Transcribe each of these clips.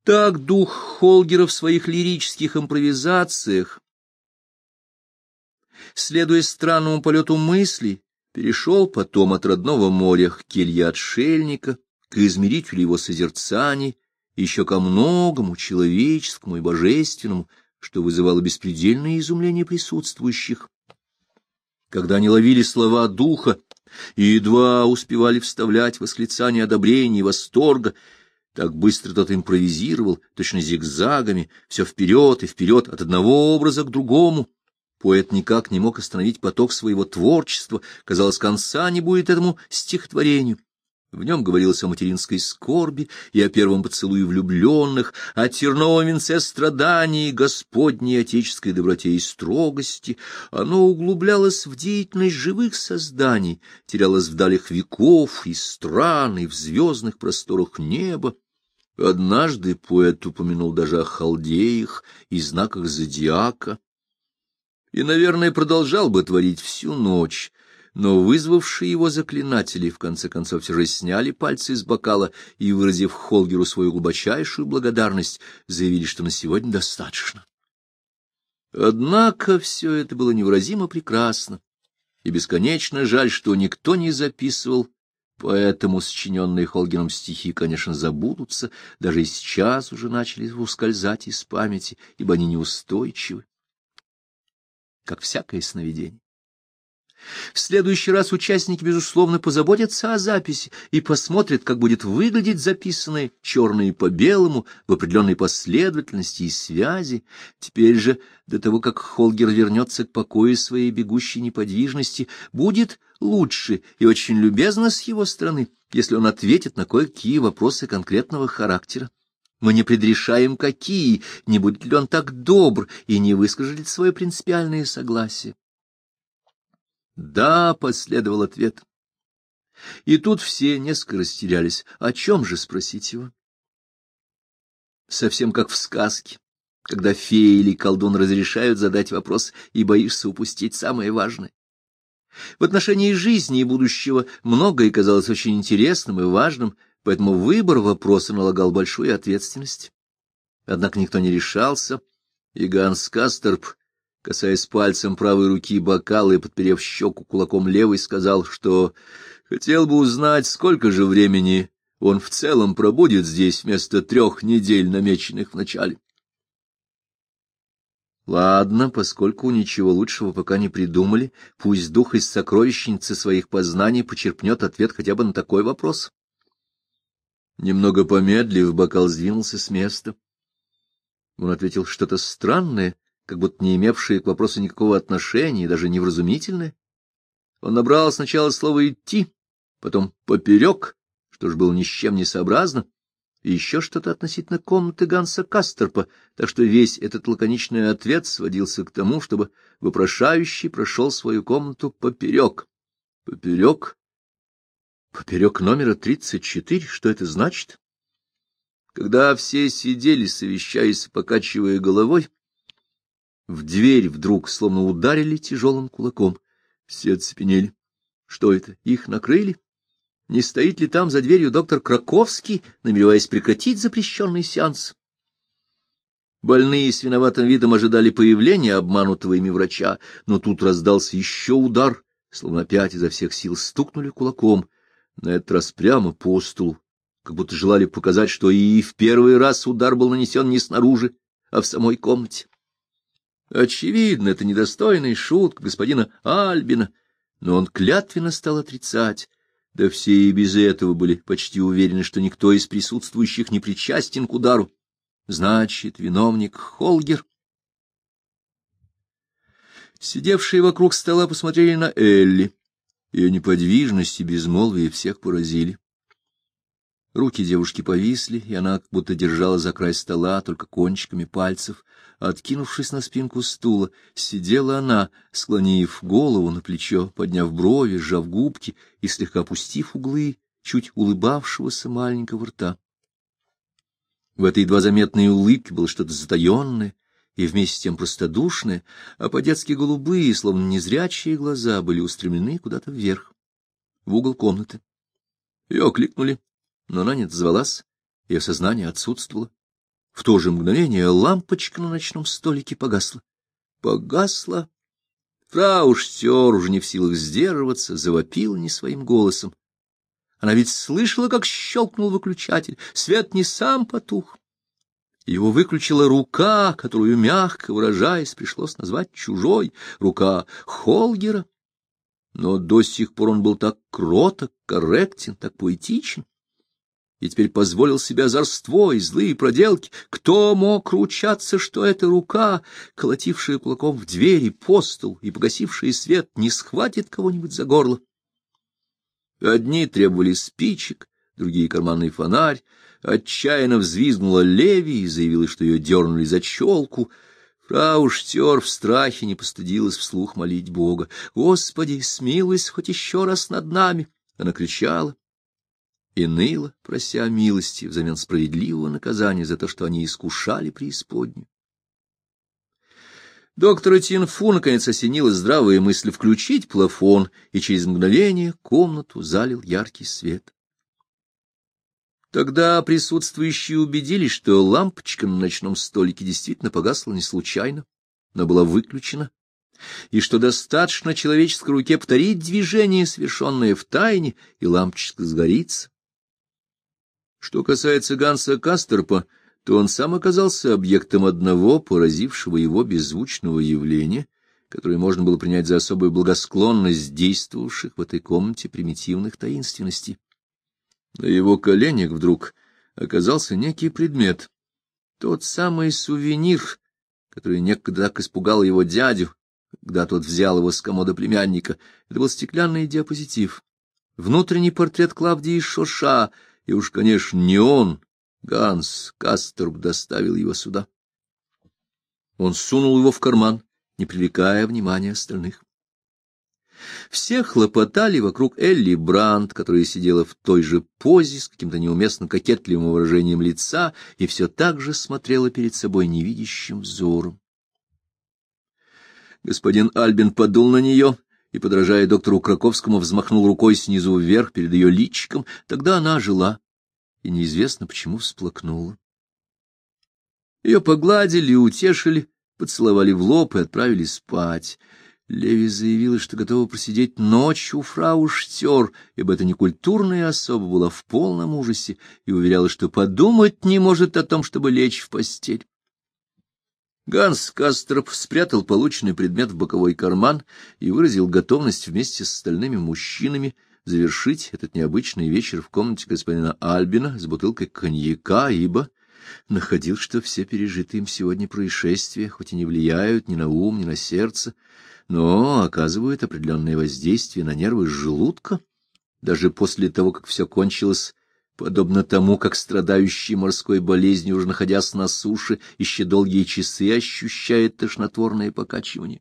Так дух Холгера в своих лирических импровизациях, следуя странному полету мыслей, перешел потом от родного моря к келье отшельника, к измерителю его созерцаний, еще ко многому человеческому и божественному, что вызывало беспредельное изумление присутствующих. Когда они ловили слова духа и едва успевали вставлять восклицания одобрения и восторга, так быстро тот импровизировал, точно зигзагами, все вперед и вперед, от одного образа к другому. Поэт никак не мог остановить поток своего творчества, казалось, конца не будет этому стихотворению. В нем говорилось о материнской скорби и о первом поцелуе влюбленных, о терновом венце страданий, Господней отеческой доброте и строгости. Оно углублялось в деятельность живых созданий, терялось в далях веков и стран, и в звездных просторах неба. Однажды поэт упомянул даже о халдеях и знаках зодиака. И, наверное, продолжал бы творить всю ночь, но вызвавшие его заклинатели в конце концов все же сняли пальцы из бокала и, выразив Холгеру свою глубочайшую благодарность, заявили, что на сегодня достаточно. Однако все это было невыразимо прекрасно, и бесконечно жаль, что никто не записывал, поэтому сочиненные Холгером стихи, конечно, забудутся, даже и сейчас уже начали ускользать из памяти, ибо они неустойчивы, как всякое сновидение. В следующий раз участники, безусловно, позаботятся о записи и посмотрят, как будет выглядеть записанное черное по белому в определенной последовательности и связи. Теперь же, до того, как Холгер вернется к покою своей бегущей неподвижности, будет лучше и очень любезно с его стороны, если он ответит на кое-какие вопросы конкретного характера. Мы не предрешаем, какие, не будет ли он так добр и не выскажет ли свое принципиальное согласие. «Да», — последовал ответ. И тут все несколько растерялись. О чем же спросить его? Совсем как в сказке, когда фея или колдун разрешают задать вопрос, и боишься упустить самое важное. В отношении жизни и будущего многое казалось очень интересным и важным, поэтому выбор вопроса налагал большую ответственность. Однако никто не решался, и Ганс Касторп, касаясь пальцем правой руки бокала и подперев щеку кулаком левой, сказал, что хотел бы узнать, сколько же времени он в целом пробудет здесь вместо 3 недель, намеченных в начале. Ладно, поскольку ничего лучшего пока не придумали, пусть дух из сокровищницы своих познаний почерпнет ответ хотя бы на такой вопрос. Немного помедлив, бокал сдвинулся с места. Он ответил что-то странное, как будто не имевшее к вопросу никакого отношения, даже невразумительное. Он набрал сначала слово «идти», потом «поперек», что ж было ни с чем не сообразно, и еще что-то относительно комнаты Ганса Касторпа, так что весь этот лаконичный ответ сводился к тому, чтобы вопрошающий прошел свою комнату поперек. Поперек? Поперек номера 34? Что это значит? Когда все сидели, совещаясь, покачивая головой, в дверь вдруг словно ударили тяжелым кулаком. Все оцепенели. Что это, их накрыли? Не стоит ли там за дверью доктор Краковский, намереваясь прекратить запрещенный сеанс? Больные с виноватым видом ожидали появления обманутого ими врача, но тут раздался еще удар, словно опять изо всех сил стукнули кулаком, на этот раз прямо по столу, как будто желали показать, что и в первый раз удар был нанесен не снаружи, а в самой комнате. Очевидно, это недостойная шутка господина Альбина, но он клятвенно стал отрицать. Да все и без этого были почти уверены, что никто из присутствующих не причастен к удару. Значит, виновник Холгер. Сидевшие вокруг стола посмотрели на Элли. Ее неподвижность и безмолвие всех поразили. Руки девушки повисли, и она как будто держала за край стола только кончиками пальцев. Откинувшись на спинку стула, сидела она, склонив голову на плечо, подняв брови, сжав губки и слегка опустив углы чуть улыбавшегося маленького рта. В этой едва заметной улыбке было что-то затаенное и вместе с тем простодушное, а по-детски голубые, словно незрячие глаза, были устремлены куда-то вверх, в угол комнаты. Ее окликнули, но она не отозвалась, ее сознание отсутствовало. В то же мгновение лампочка на ночном столике погасла. Погасла. Фрау Штёр, уже не в силах сдерживаться, завопила не своим голосом. Она ведь слышала, как щелкнул выключатель. Свет не сам потух. Его выключила рука, которую, мягко выражаясь, пришлось назвать чужой, рука Холгера. Но до сих пор он был так кроток, корректен, так поэтичен. И теперь позволил себе озорство и злые проделки. Кто мог ручаться, что эта рука, колотившая кулаком в двери, по стол и погасившая свет, не схватит кого-нибудь за горло? Одни требовали спичек, другие — карманный фонарь. Отчаянно взвизгнула Леви и заявила, что ее дернули за челку. Фрау Штёр в страхе не постыдилась вслух молить Бога. «Господи, смилуйся хоть еще раз над нами!» Она кричала и ныла, прося милости взамен справедливого наказания за то, что они искушали преисподнюю. Доктора Тинфу наконец осенила здравая мысль включить плафон, и через мгновение комнату залил яркий свет. Тогда присутствующие убедились, что лампочка на ночном столике действительно погасла не случайно, но была выключена, и что достаточно человеческой руке повторить движение, совершенное в тайне, и лампочка сгорится. Что касается Ганса Касторпа, то он сам оказался объектом одного поразившего его беззвучного явления, которое можно было принять за особую благосклонность действовавших в этой комнате примитивных таинственностей. На его коленях вдруг оказался некий предмет, тот самый сувенир, который некогда так испугал его дядю, когда тот взял его с комода племянника. Это был стеклянный диапозитив, внутренний портрет Клавдии Шоша, и уж, конечно, не он, Ганс Касторп, доставил его сюда. Он сунул его в карман, не привлекая внимания остальных. Все хлопотали вокруг Элли Брандт, которая сидела в той же позе с каким-то неуместно кокетливым выражением лица и все так же смотрела перед собой невидящим взором. Господин Альбин подул на нее и, подражая доктору Краковскому, взмахнул рукой снизу вверх перед ее личиком. Тогда она ожила и неизвестно почему всплакнула. Ее погладили, утешили, поцеловали в лоб и отправили спать. Леви заявила, что готова просидеть ночь у фрау Штёр, ибо эта некультурная особа была в полном ужасе и уверяла, что подумать не может о том, чтобы лечь в постель. Ганс Касторп спрятал полученный предмет в боковой карман и выразил готовность вместе с остальными мужчинами завершить этот необычный вечер в комнате господина Альбина с бутылкой коньяка, ибо находил, что все пережитые им сегодня происшествия, хоть и не влияют ни на ум, ни на сердце, но оказывают определенное воздействие на нервы желудка, даже после того, как все кончилось, подобно тому, как страдающий морской болезнью, уже находясь на суше, еще долгие часы ощущает тошнотворное покачивание.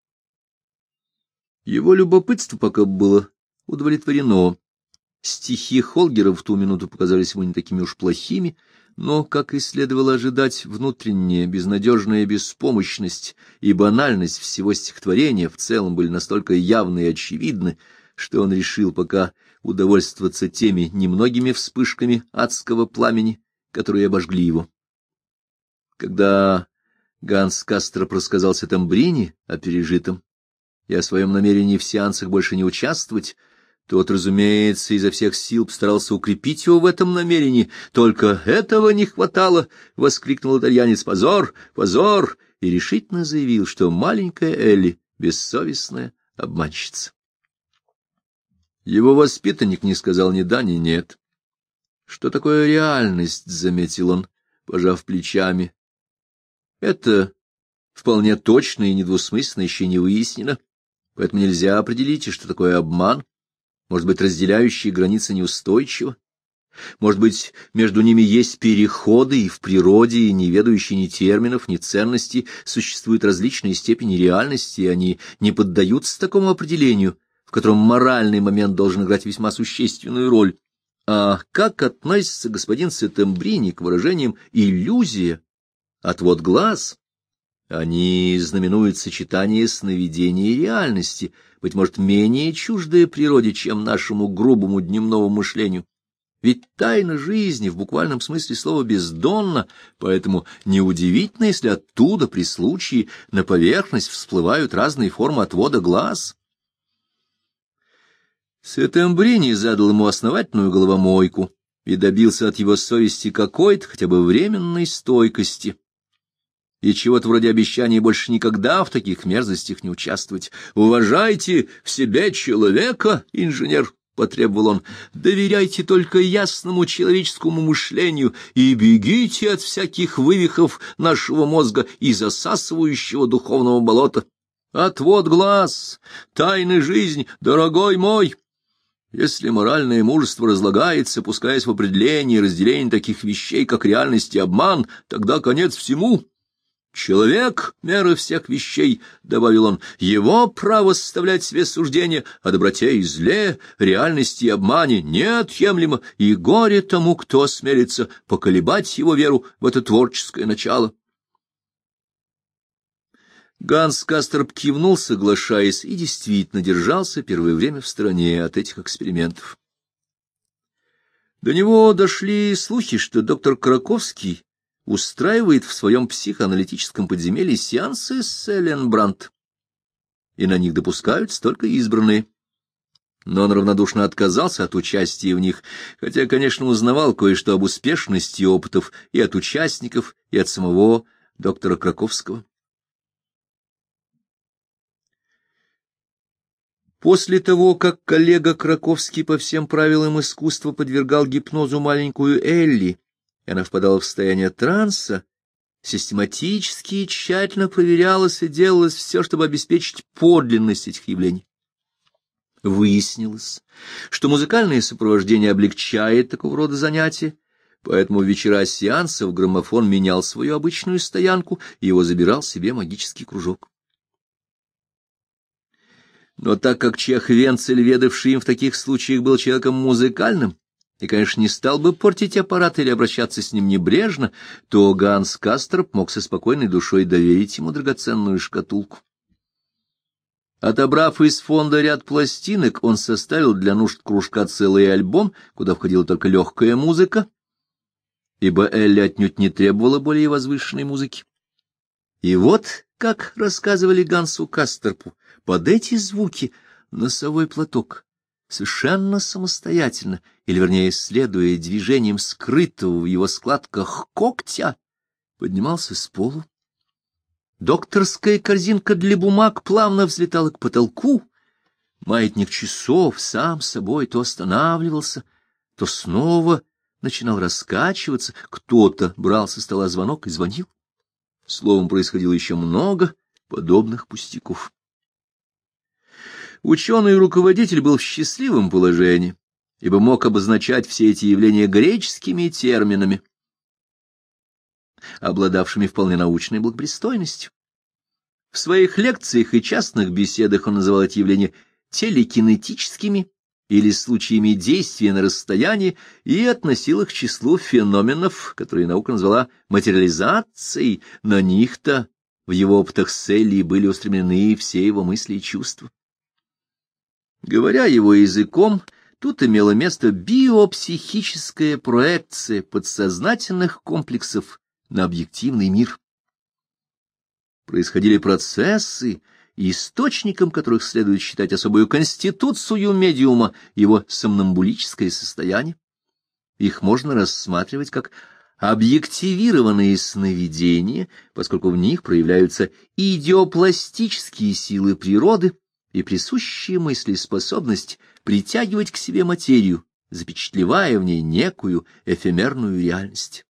Его любопытство пока было удовлетворено. Стихи Холгера в ту минуту показались ему не такими уж плохими, но, как и следовало ожидать, внутренняя безнадежная беспомощность и банальность всего стихотворения в целом были настолько явны и очевидны, что он решил пока удовольствоваться теми немногими вспышками адского пламени, которые обожгли его. Когда Ганс Касторп рассказался Тамбрини о пережитом и о своем намерении в сеансах больше не участвовать, тот, разумеется, изо всех сил постарался укрепить его в этом намерении. «Только этого не хватало!» — воскликнул итальянец. «Позор! Позор!» и решительно заявил, что маленькая Элли — бессовестная обманщица. Его воспитанник не сказал ни да, ни нет. «Что такое реальность?» — заметил он, пожав плечами. «Это вполне точно и недвусмысленно еще не выяснено, поэтому нельзя определить, что такое обман. Может быть, разделяющие границы неустойчивы? Может быть, между ними есть переходы, и в природе, и не ведающие ни терминов, ни ценностей, существуют различные степени реальности, и они не поддаются такому определению, в котором моральный момент должен играть весьма существенную роль. А как относится господин Сеттембрини к выражениям «иллюзия», «отвод глаз»? Они знаменуют сочетание сновидения и реальности, быть может, менее чуждое природе, чем нашему грубому дневному мышлению. Ведь тайна жизни в буквальном смысле слова бездонна, поэтому неудивительно, если оттуда при случае на поверхность всплывают разные формы отвода глаз. Сеттембрини задал ему основательную головомойку и добился от его совести какой-то хотя бы временной стойкости и чего-то вроде обещания больше никогда в таких мерзостях не участвовать. «Уважайте в себе человека, инженер», — потребовал он, — «доверяйте только ясному человеческому мышлению и бегите от всяких вывихов нашего мозга и засасывающего духовного болота. Отвод глаз, тайны жизни, дорогой мой». Если моральное мужество разлагается, пускаясь в определение и разделение таких вещей, как реальность и обман, тогда конец всему. «Человек — мера всех вещей», — добавил он, — «его право составлять себе суждения о доброте и зле, реальности и обмане неотъемлемо, и горе тому, кто осмелится поколебать его веру в это творческое начало». Ганс Касторп кивнул, соглашаясь, и действительно держался первое время в стороне от этих экспериментов. До него дошли слухи, что доктор Краковский устраивает в своем психоаналитическом подземелье сеансы с Эллен Брандт, и на них допускаются только избранные. Но он равнодушно отказался от участия в них, хотя, конечно, узнавал кое-что об успешности опытов и от участников, и от самого доктора Краковского. После того, как коллега Краковский по всем правилам искусства подвергал гипнозу маленькую Элли, и она впадала в состояние транса, систематически и тщательно проверялось и делалось все, чтобы обеспечить подлинность этих явлений. Выяснилось, что музыкальное сопровождение облегчает такого рода занятия, поэтому в вечера сеансов граммофон менял свою обычную стоянку, и его забирал себе магический кружок. Но так как Чех Венцель, ведавший им в таких случаях, был человеком музыкальным, и, конечно, не стал бы портить аппарат или обращаться с ним небрежно, то Ганс Касторп мог со спокойной душой доверить ему драгоценную шкатулку. Отобрав из фонда ряд пластинок, он составил для нужд кружка целый альбом, куда входила только легкая музыка, ибо Элли отнюдь не требовала более возвышенной музыки. И вот, как рассказывали Гансу Касторпу, под эти звуки носовой платок совершенно самостоятельно, или, вернее, следуя движением скрытого в его складках когтя, поднимался с полу. Докторская корзинка для бумаг плавно взлетала к потолку, маятник часов сам собой то останавливался, то снова начинал раскачиваться, кто-то брал со стола звонок и звонил. Словом, происходило еще много подобных пустяков. Ученый-руководитель был в счастливом положении, ибо мог обозначать все эти явления греческими терминами, обладавшими вполне научной благопристойностью. В своих лекциях и частных беседах он называл эти явления телекинетическими или случаями действия на расстоянии и относил их к числу феноменов, которые наука назвала материализацией. На них-то в его опытах с Элли были устремлены все его мысли и чувства. Говоря его языком, тут имела место биопсихическая проекция подсознательных комплексов на объективный мир. Происходили процессы, источником которых следует считать особую конституцию медиума, его сомнамбулическое состояние. Их можно рассматривать как объективированные сновидения, поскольку в них проявляются идеопластические силы природы и присущие мысли способность притягивать к себе материю, запечатлевая в ней некую эфемерную реальность.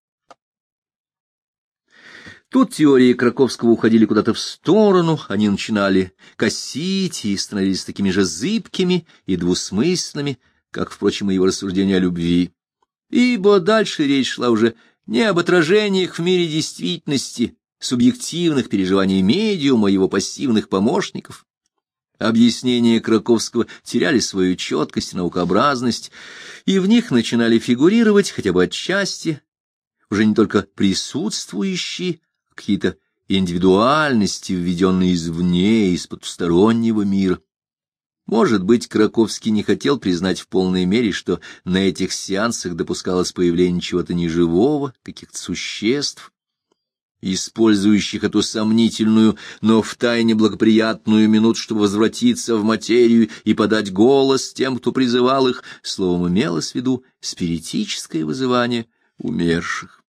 Тут теории Краковского уходили куда-то в сторону, они начинали косить и становились такими же зыбкими и двусмысленными, как, впрочем, и его рассуждения о любви. Ибо дальше речь шла уже не об отражениях в мире действительности, субъективных переживаний медиума и его пассивных помощников. Объяснения Краковского теряли свою четкость и наукообразность, и в них начинали фигурировать, хотя бы отчасти, уже не только присутствующие, а какие-то индивидуальности, введенные извне, из потустороннего мира. Может быть, Краковский не хотел признать в полной мере, что на этих сеансах допускалось появление чего-то неживого, каких-то существ, использующих эту сомнительную, но втайне благоприятную минуту, чтобы возвратиться в материю и подать голос тем, кто призывал их, словом, имелось в виду спиритическое вызывание умерших.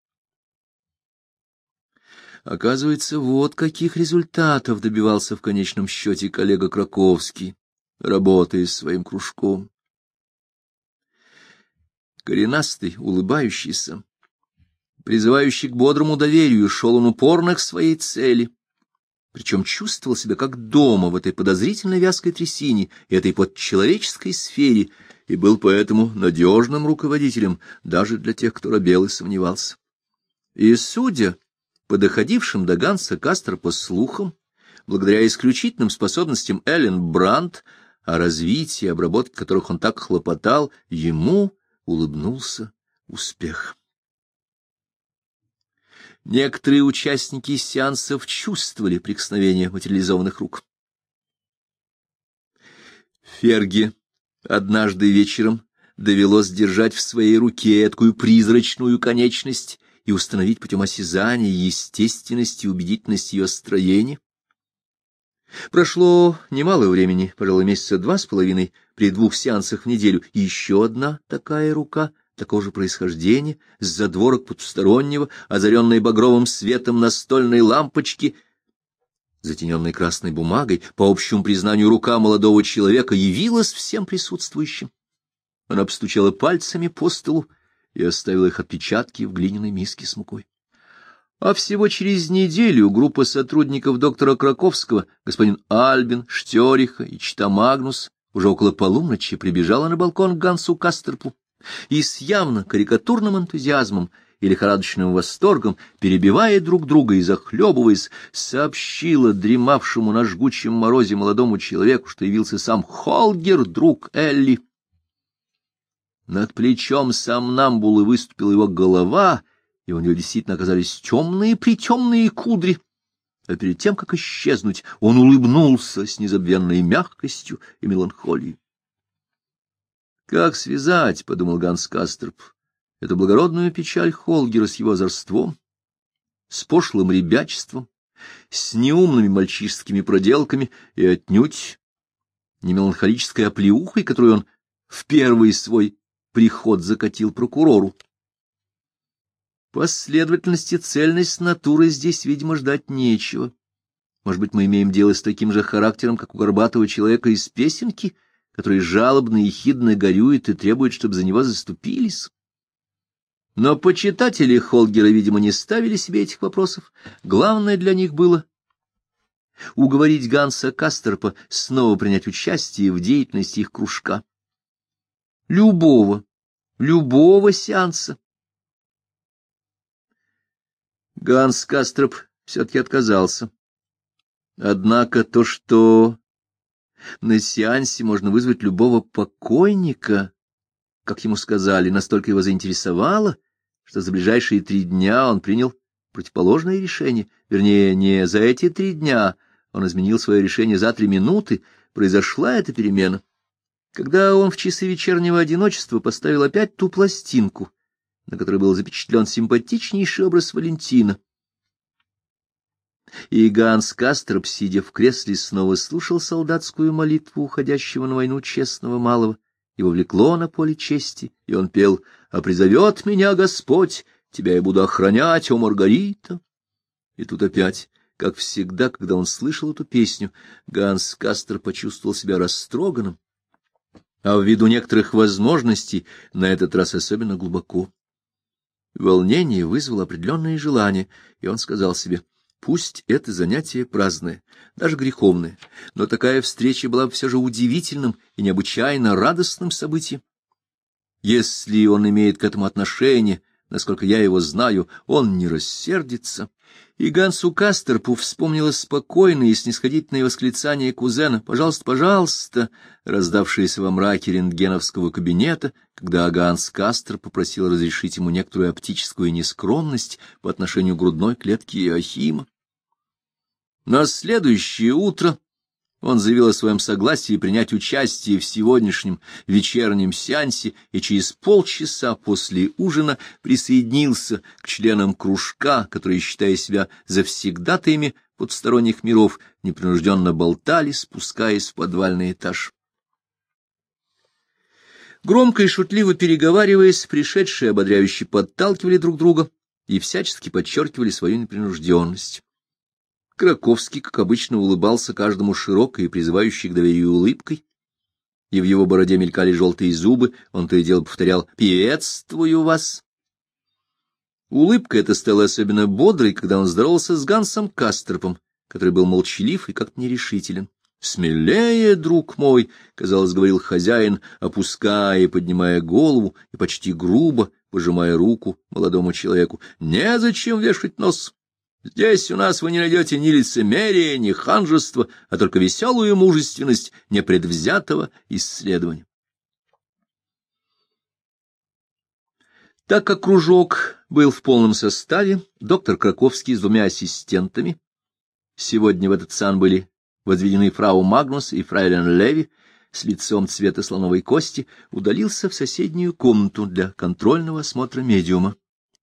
Оказывается, вот каких результатов добивался в конечном счете коллега Краковский, работая с своим кружком. Коренастый, улыбающийся, призывающий к бодрому доверию, шел он упорно к своей цели, причем чувствовал себя как дома в этой подозрительно вязкой трясине и этой подчеловеческой сфере, и был поэтому надежным руководителем даже для тех, кто робел и сомневался. И, судя по доходившим до Ганса Касторпа слухам, благодаря исключительным способностям Эллен Брандт, о развитии и обработке которых он так хлопотал, ему улыбнулся успех. Некоторые участники сеансов чувствовали прикосновение материализованных рук. Ферге однажды вечером довелось держать в своей руке такую призрачную конечность и установить путем осязания естественность и убедительность ее строения. Прошло немало времени, пожалуй, месяца 2,5, при 2 сеансах в неделю, и еще одна такая рука, такого же происхождения, с задворок потустороннего, озаренной багровым светом настольной лампочки, затененной красной бумагой, по общему признанию рука молодого человека явилась всем присутствующим. Она постучала пальцами по столу и оставила их отпечатки в глиняной миске с мукой. А всего через неделю группа сотрудников доктора Краковского, господин Альбин, Штериха и чита Магнус, уже около полуночи прибежала на балкон к Гансу Касторпу и с явно карикатурным энтузиазмом и лихорадочным восторгом, перебивая друг друга и захлебываясь, сообщила дремавшему на жгучем морозе молодому человеку, что явился сам Холгер, друг Элли. Над плечом сомнамбулы выступила его голова, и у него действительно оказались темные-притемные кудри. А перед тем, как исчезнуть, он улыбнулся с незабвенной мягкостью и меланхолией. «Как связать, — подумал Ганс Касторп, — эту благородную печаль Холгера с его озорством, с пошлым ребячеством, с неумными мальчишескими проделками и отнюдь не меланхолической оплеухой, которую он в первый свой приход закатил прокурору? Последовательности, цельность натуры здесь, видимо, ждать нечего. Может быть, мы имеем дело с таким же характером, как у горбатого человека из песенки, который жалобно и ехидно горюет и требует, чтобы за него заступились. Но почитатели Холгера, видимо, не ставили себе этих вопросов. Главное для них было уговорить Ганса Касторпа снова принять участие в деятельности их кружка. Любого сеанса. Ганс Касторп все-таки отказался. Однако то, что на сеансе можно вызвать любого покойника, как ему сказали, настолько его заинтересовало, что за ближайшие 3 дня он принял противоположное решение. Вернее, не за эти 3 дня, он изменил свое решение за 3 минуты. Произошла эта перемена, когда он в часы вечернего одиночества поставил опять ту пластинку, на которой был запечатлен симпатичнейший образ Валентина. И Ганс Касторп, сидя в кресле, снова слушал солдатскую молитву уходящего на войну честного малого. Его влекло на поле чести, и он пел: «А призовет меня Господь, тебя я буду охранять, о Маргарита». И тут опять, как всегда, когда он слышал эту песню, Ганс Касторп почувствовал себя растроганным, а ввиду некоторых возможностей на этот раз особенно глубоко. Волнение вызвало определенные желания, и он сказал себе: пусть это занятие праздное, даже греховное, но такая встреча была бы все же удивительным и необычайно радостным событием. Если он имеет к этому отношение, насколько я его знаю, он не рассердится. И Гансу Касторпу вспомнилось спокойное и снисходительное восклицание кузена: «Пожалуйста, пожалуйста», раздавшееся во мраке рентгеновского кабинета, когда Ганс Касторп попросил разрешить ему некоторую оптическую нескромность по отношению к грудной клетке Иоахима. На следующее утро Он заявил о своем согласии принять участие в сегодняшнем вечернем сеансе и через полчаса после ужина присоединился к членам кружка, которые, считая себя завсегдатаями потусторонних миров, непринужденно болтали, спускаясь в подвальный этаж. Громко и шутливо переговариваясь, пришедшие ободряюще подталкивали друг друга и всячески подчеркивали свою непринужденность. Краковский, как обычно, улыбался каждому широкой и призывающей к доверию улыбкой, и в его бороде мелькали желтые зубы, он то и дело повторял «Приветствую вас». Улыбка эта стала особенно бодрой, когда он здоровался с Гансом Кастерпом, который был молчалив и как-то нерешителен. «Смелее, друг мой», — казалось, говорил хозяин, опуская и поднимая голову и почти грубо пожимая руку молодому человеку, — «незачем вешать нос. Здесь у нас вы не найдете ни лицемерия, ни ханжества, а только веселую мужественность непредвзятого исследования». Так как кружок был в полном составе, доктор Краковский с двумя ассистентами, сегодня в этот сан были возведены фрау Магнус и фрейлин Леви, с лицом цвета слоновой кости, удалился в соседнюю комнату для контрольного осмотра медиума.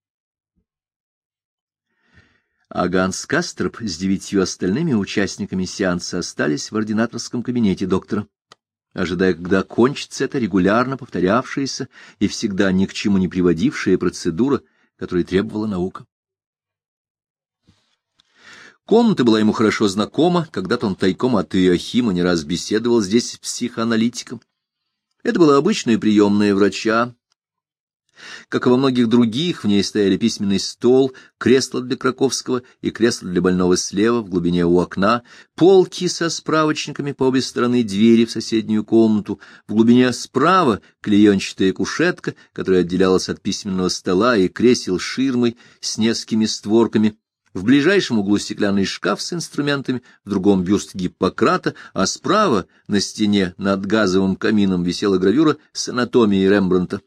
А Ганс Кастерп с 9 остальными участниками сеанса остались в ординаторском кабинете доктора, ожидая, когда кончится эта регулярно повторявшаяся и всегда ни к чему не приводившая процедура, которой требовала наука. Комната была ему хорошо знакома, когда-то он тайком от Иоахима не раз беседовал здесь с психоаналитиком. Это была обычная приемная врача. Как и во многих других, в ней стояли письменный стол, кресло для Краковского и кресло для больного слева в глубине у окна, полки со справочниками по обе стороны двери в соседнюю комнату, в глубине справа клеенчатая кушетка, которая отделялась от письменного стола, и кресел с ширмой с несколькими створками. В ближайшем углу стеклянный шкаф с инструментами, в другом бюст Гиппократа, а справа на стене над газовым камином висела гравюра с анатомией Рембрандта.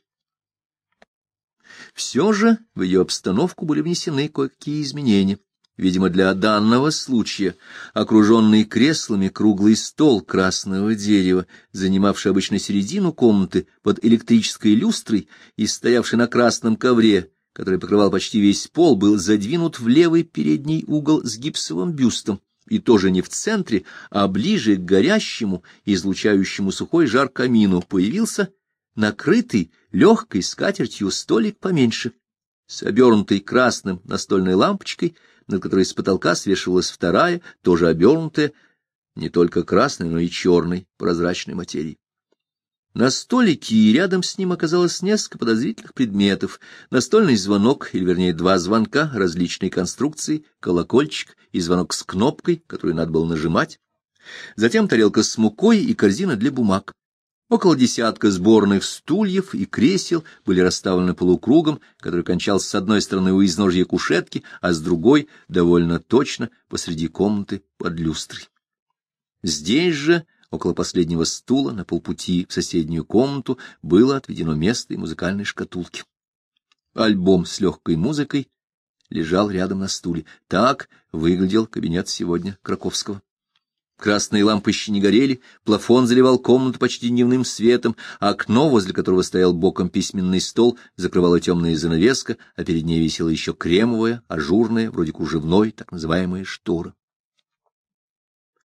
Все же в ее обстановку были внесены кое-какие изменения. Видимо, для данного случая окруженный креслами круглый стол красного дерева, занимавший обычно середину комнаты под электрической люстрой и стоявший на красном ковре, который покрывал почти весь пол, был задвинут в левый передний угол с гипсовым бюстом, и тоже не в центре, а ближе к горящему, излучающему сухой жар камину, появился накрытый легкой скатертью столик поменьше, с обернутой красным настольной лампочкой, над которой с потолка свешивалась вторая, тоже обернутая, не только красной, но и черной прозрачной материей. На столике и рядом с ним оказалось несколько подозрительных предметов: настольный звонок, или вернее 2 звонка различной конструкции, колокольчик и звонок с кнопкой, которую надо было нажимать, затем тарелка с мукой и корзина для бумаг. Около 10 сборных стульев и кресел были расставлены полукругом, который кончался с одной стороны у изножья кушетки, а с другой, довольно точно, посреди комнаты под люстрой. Здесь же, около последнего стула, на полпути в соседнюю комнату, было отведено место и музыкальной шкатулки. Альбом с легкой музыкой лежал рядом на стуле. Так выглядел кабинет сегодня Краковского. Красные лампы еще не горели, плафон заливал комнату почти дневным светом, а окно, возле которого стоял боком письменный стол, закрывала темная занавеска, а перед ней висела еще кремовая, ажурная, вроде кружевной, так называемая штора.